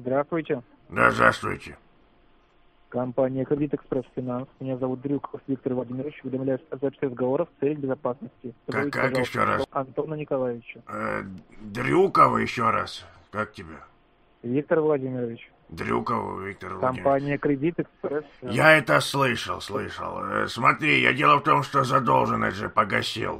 Здравствуйте. Да, здравствуйте. Компания «Кредит Экспресс Финанс». Меня зовут Дрюков Виктор Владимирович. Уведомляюсь о записи разговоров в целях безопасности. Позовите, Как еще раз? Антона Николаевича. Дрюкова еще раз. Как тебя? Виктор Владимирович. Дрюкова Виктор Владимирович. Компания «Кредит Экспресс». Я это слышал. Смотри, дело в том, что задолженность же погасил.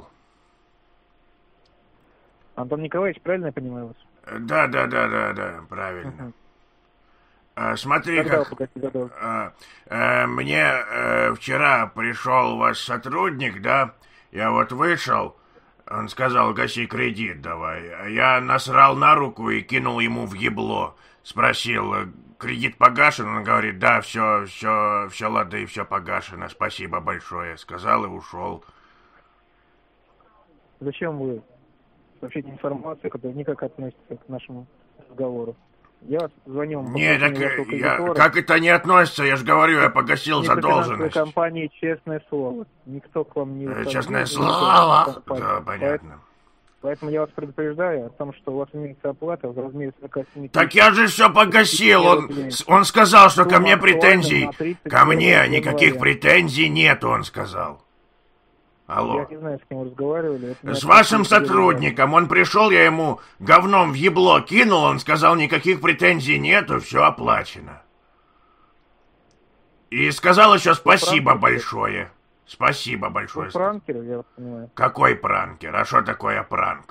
Антон Николаевич, правильно я понимаю вас? Да, правильно. Смотри, Когда как... Мне вчера пришел ваш сотрудник, да? Я вот вышел, он сказал, гаси кредит давай. А я насрал на руку и кинул ему в ебло. Спросил, кредит погашен? Он говорит, да, все лады, все погашено, спасибо большое. Сказал и ушел. Зачем вы сообщите информацию, которая никак относится к нашему разговору? Я вас звонил... Нет, как это не относится? Я же говорю, я погасил задолженность. Компании «Честное слово». Никто к вам не... Честное слово? Да, понятно. Поэтому я вас предупреждаю о том, что у вас имеется оплата в размере 47 тысяч. Так я же все погасил. Он сказал, что ко мне претензий. Ко мне никаких претензий нет, он сказал. Алло. Я не знаю, с кем вы разговаривали. С вашим сотрудником. Он пришел, я ему говном в ебло кинул, он сказал, никаких претензий нету, все оплачено. И сказал еще спасибо большое. Спасибо большое. Пранкер, я вас понимаю. Какой пранкер? А что такое пранк?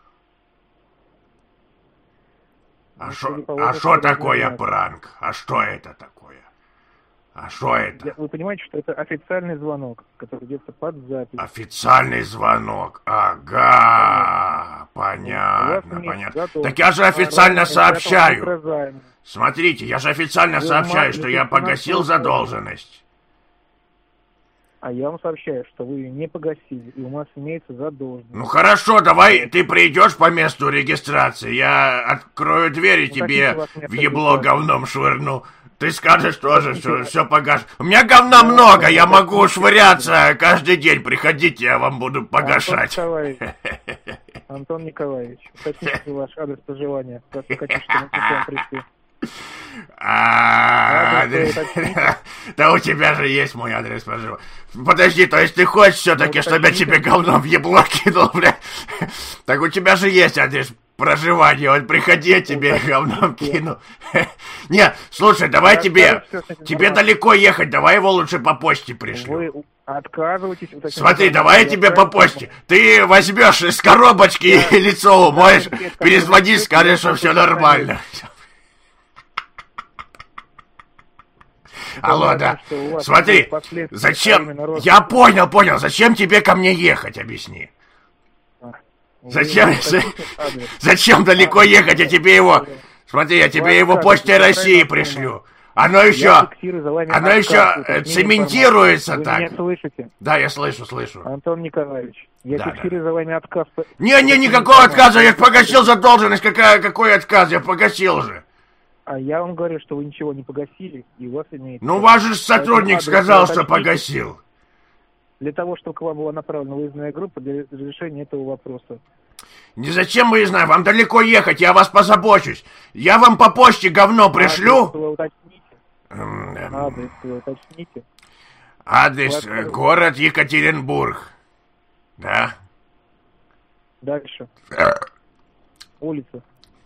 А что такое пранк? А что это такое? А что это? Вы понимаете, что это официальный звонок, который идется под запись. Официальный звонок. Ага, понятно. Так я же официально сообщаю. Смотрите, я же официально сообщаю, что я погасил задолженность. А я вам сообщаю, что вы ее не погасили, и у вас имеется задолженность. Ну хорошо, давай ты придешь по месту регистрации, я открою дверь и тебе в ебло говном швырну. Ты скажешь тоже, что все погашено. У меня говна много, я могу швыряться каждый день. Приходите, я вам буду погашать. Антон Николаевич, уточните ваш адрес проживания. Как хотите, чтобы мы к вам пришли. Да у тебя же есть мой адрес проживания. Подожди, то есть ты хочешь все-таки, чтобы я тебе говном в ебло кинул, бля? Так у тебя же есть адрес проживания, вот приходи, я тебе говном кину. Не, слушай, давай тебе далеко ехать, давай его лучше по почте пришлю. Вы отказываетесь. Смотри, давай я тебе по почте. Ты возьмешь из коробочки лицо умоешь, перезвонишь, скажешь, что все нормально. Алло, да. Смотри, зачем... Я понял. Зачем тебе ко мне ехать, объясни. Зачем далеко ехать, я тебе его... Смотри, я тебе его Почтой России пришлю. Оно еще цементируется так. Вы меня слышите? Да, я слышу. Антон Николаевич, я фиксирую за вами отказ. Не, никакого отказа, я погасил задолженность. Какой отказ? Я погасил же. А я вам говорю, что вы ничего не погасили, и у вас имеется... Ну, ваш же сотрудник сказал, что погасил. Для того, чтобы к вам была направлена выездная группа для разрешения этого вопроса. Не зачем выездная, вам далеко ехать, я вас позабочусь. Я вам по почте говно пришлю. Адрес вы уточните. Адрес город Екатеринбург. Да. Дальше. Улица.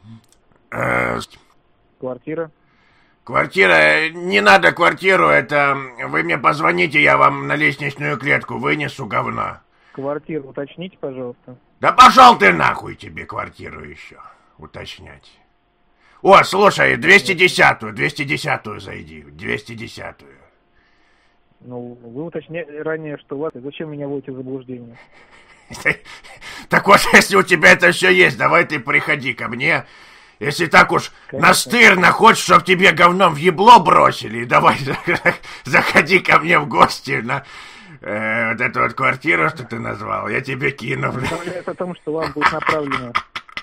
Квартира. Не надо квартиру, это вы мне позвоните, я вам на лестничную клетку вынесу говна. Квартиру уточните, пожалуйста. Да пошел ты нахуй, тебе квартиру еще уточнять. О, слушай, 210-ю зайди, 210-ю. Ну, вы уточняли ранее, что у вас... Зачем меня вводите в заблуждение? Так вот, если у тебя это все есть, давай ты приходи ко мне. Если так уж настырно хочешь, чтоб тебе говном в ебло бросили, давай заходи ко мне в гости на вот эту вот квартиру, что ты назвал, я тебе кину. Это о том, что вам будет направлено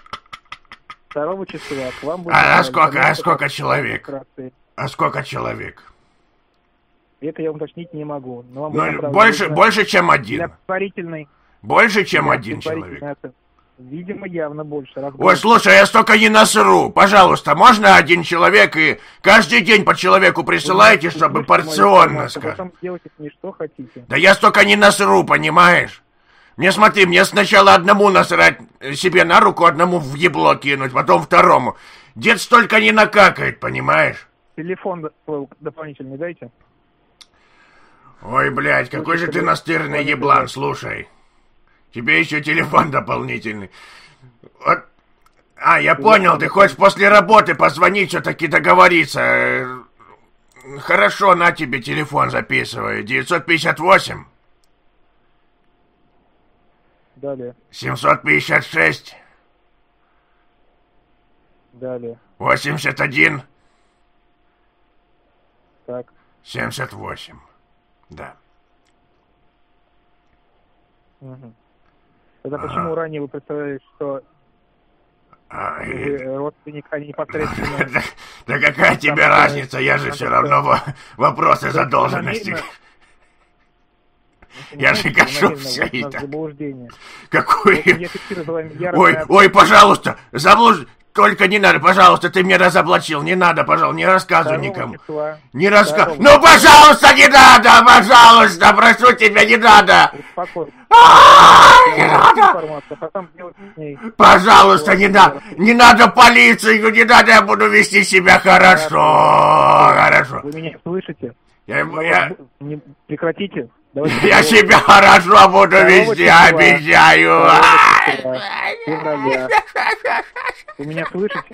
2 числа, к вам будет... Сколько человек? Сколько человек? Это я вам уточнить не могу. Но вам больше, чем один. Для предварительной... Больше, чем один человек. Видимо, явно больше. Ой, слушай, я столько не насру. Пожалуйста, можно один человек и каждый день по человеку присылайте, чтобы порционно сказать. Потом делайте с ней что хотите. Да я столько не насру, понимаешь? Мне смотри, мне сначала одному насрать себе на руку, одному в ебло кинуть, потом второму. Дед столько не накакает, понимаешь? Телефон дополнительный дайте. Ой, блядь, какой же ты настырный еблан, слушай. Тебе еще телефон дополнительный. Вот. А, я понял, ты хочешь после работы позвонить, все-таки договориться. Хорошо, на тебе телефон записывай. 958. Далее. 756. Далее. 81. Так. 78. Да. Угу. Тогда почему ранее вы представляли, что вы родственник, а не непосредственно... Да какая тебе разница, я же все равно вопросы задолженности. Я же кошусь. Какой... Ой, пожалуйста, только не надо, пожалуйста, ты меня разоблачил, не надо, пожалуйста, не рассказывай никому. Не рассказывай. Ну, пожалуйста, не надо, пожалуйста, прошу тебя, не надо. Не надо. Пожалуйста, не надо. Не надо полицию, не надо, я буду вести себя хорошо. Хорошо. Вы меня слышите? Прекратите. Я себя хорошо буду вести, обещаю. Вы меня слышите?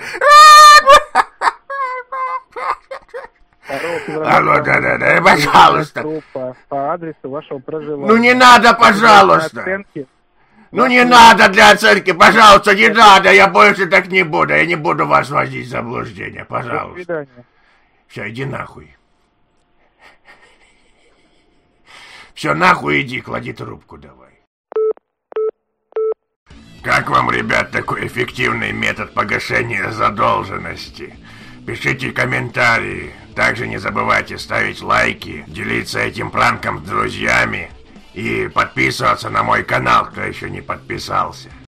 Алло, да, пожалуйста. По адресу вашего проживания. Ну не надо, пожалуйста. Ну не надо для оценки, пожалуйста, не надо. Я больше так не буду. Я не буду вас возить в заблуждение, пожалуйста. До свидания. Все, иди нахуй. Все, нахуй иди, клади трубку давай. Как вам, ребят, такой эффективный метод погашения задолженности? Пишите комментарии. Также не забывайте ставить лайки, делиться этим пранком с друзьями и подписываться на мой канал, кто еще не подписался.